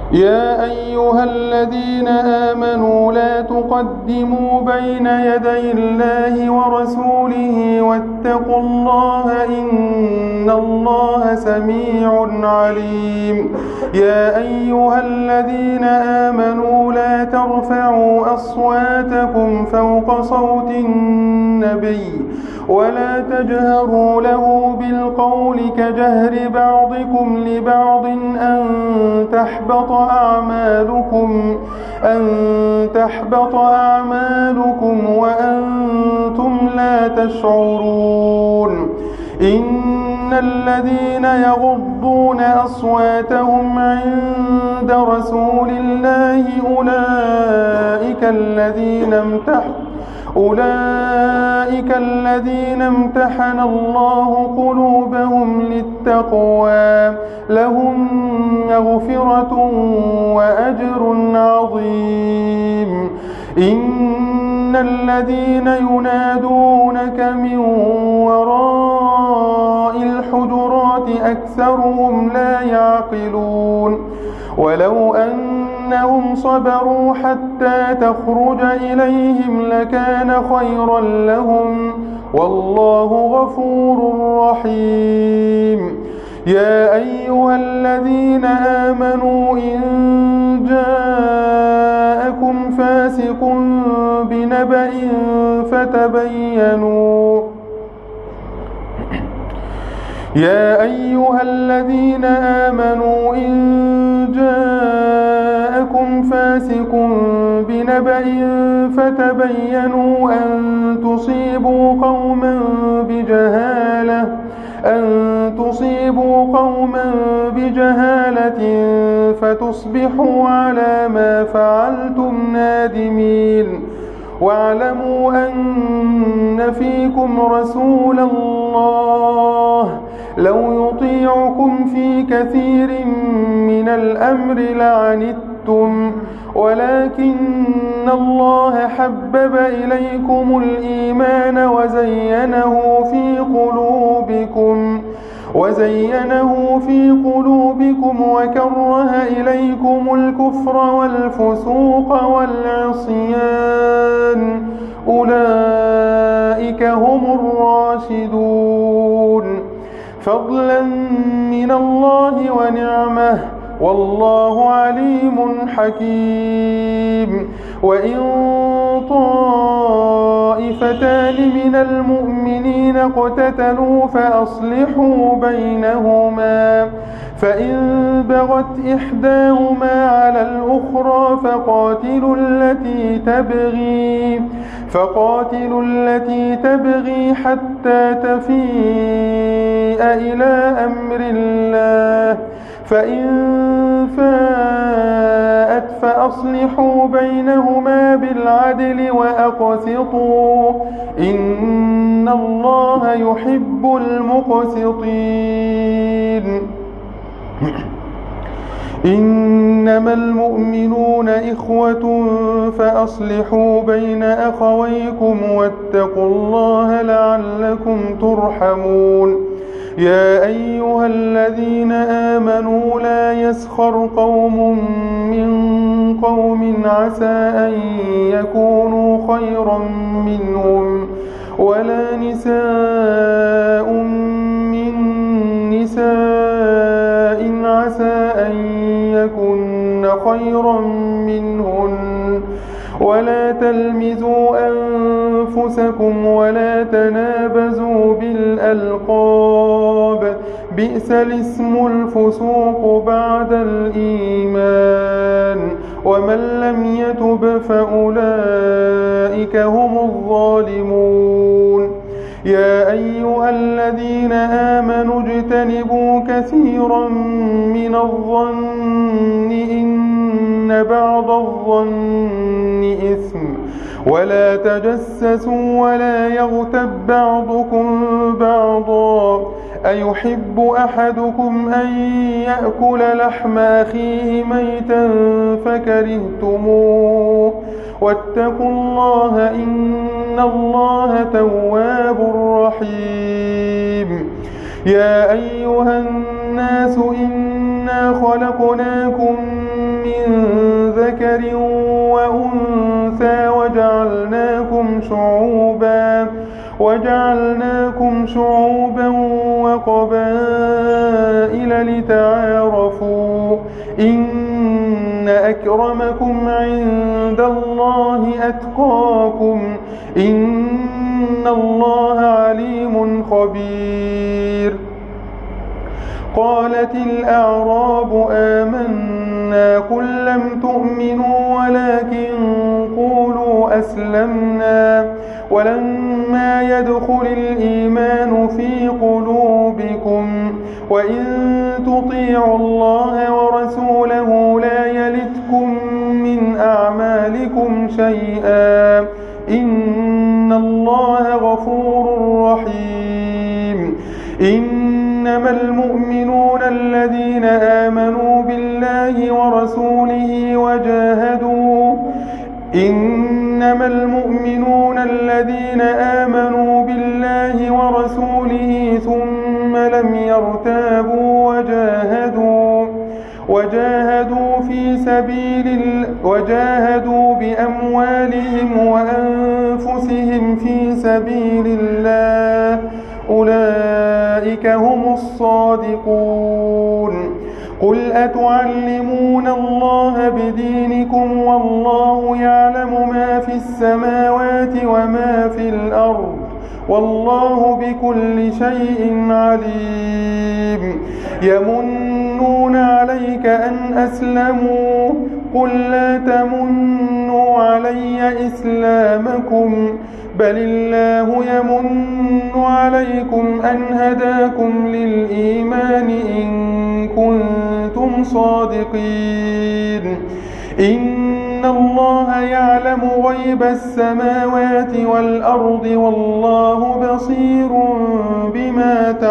يا أيها الذين آمنوا لا تقدموا بين يدي الله ورسوله واتقوا الله إن الله سميع عليم. يا أيها الذين آمنوا لا ترفعوا أصواتكم فوق صوت النبي ولا تجهروا له بالقول كجهر بعضكم لبعض أن تحبط أعمالكم وأنتم لا تشعرون. إن الذين يغضون أصواتهم عند رسول الله أولئك الذين امتحن الله قلوبهم للتقوى لهم مغفرة وأجر عظيم. إن الذين ينادونك من وراء الحجرات أكثرهم لا يعقلون. ولو أنهم صبروا حتى تخرج إليهم لكان خيرا لهم والله غفور رحيم. يا أيها الذين آمنوا إن جاءكم فاسق بنبأ فتبينوا أن تصيبوا قوما بجهالة فتصبحوا على ما فعلتم نادمين. واعلموا أن فيكم رسول الله لو يطيعكم في كثير من الأمر لعنتم ولكن الله حبب إليكم الإيمان وزينه في قلوبكم وكره إليكم الكفر والفسوق والعصيان أولئك هم الراشدون فضلا من الله ونعمه والله عليم حكيم. وإن طائفتان من المؤمنين اقتتلوا فأصلحوا بينهما فإن بغت إحداهما على الأخرى فقاتلوا التي تبغي حتى تفيء إلى أمر الله فإن فاءت فأصلحوا بينهما بالعدل وأقسطوا إن الله يحب المقسطين. إنما المؤمنون إخوة فأصلحوا بين أخويكم واتقوا الله لعلكم ترحمون. يا أيها الذين آمنوا لا يسخر قوم من قوم عسى أن يكونوا خيرا منهم ولا نساء من نساء عسى أن يكن خيرا منهن ولا تلمزوا أنفسكم ولا تنابزوا بالألقاب بئس الاسم الفسوق بعد الإيمان ومن لم يتب فأولئك هم الظالمون. يا أيها الذين آمنوا اجتنبوا كثيرا من الظن إن بعض الظن إثم ولا تجسسوا ولا يغتب بعضكم بعضا أيحب أحدكم أن يأكل لحم أخيه ميتا فكرهتموه واتقوا الله إن الله تواب رحيم. يا أيها الناس إنا خلقناكم من ذكر وأنثى وجعلناكم شعوبا وقبائل لتعارفوا إن أكرمكم عند الله أتقاكم إن الله عليم خبير. قالت الأعراب آمنا قل لم تؤمنوا ولكن قولوا أسلمنا ولما يدخل الإيمان في قلوبكم وإن تطيعوا الله ورسوله لا يلتكم من أعمالكم شيئا إن الله غفور رحيم. إنما المؤمنون الذين آمنوا بالله ورسوله ثم لم يرتابوا وجاهدوا بأموالهم وأنفسهم في سبيل الله أولئك هم الصادقون. قل أتعلمون الله بدينكم والله يعلم ما في السماوات وما في الأرض والله بكل شيء عليم. يمنون عليك أن أسلموا قل لا تمنوا علي إسلامكم بل الله يمن عليكم أن هداكم للإيمان إن كنتم صادقين. إن الله يعلم غيب السماوات والأرض والله بصير بما تعملون.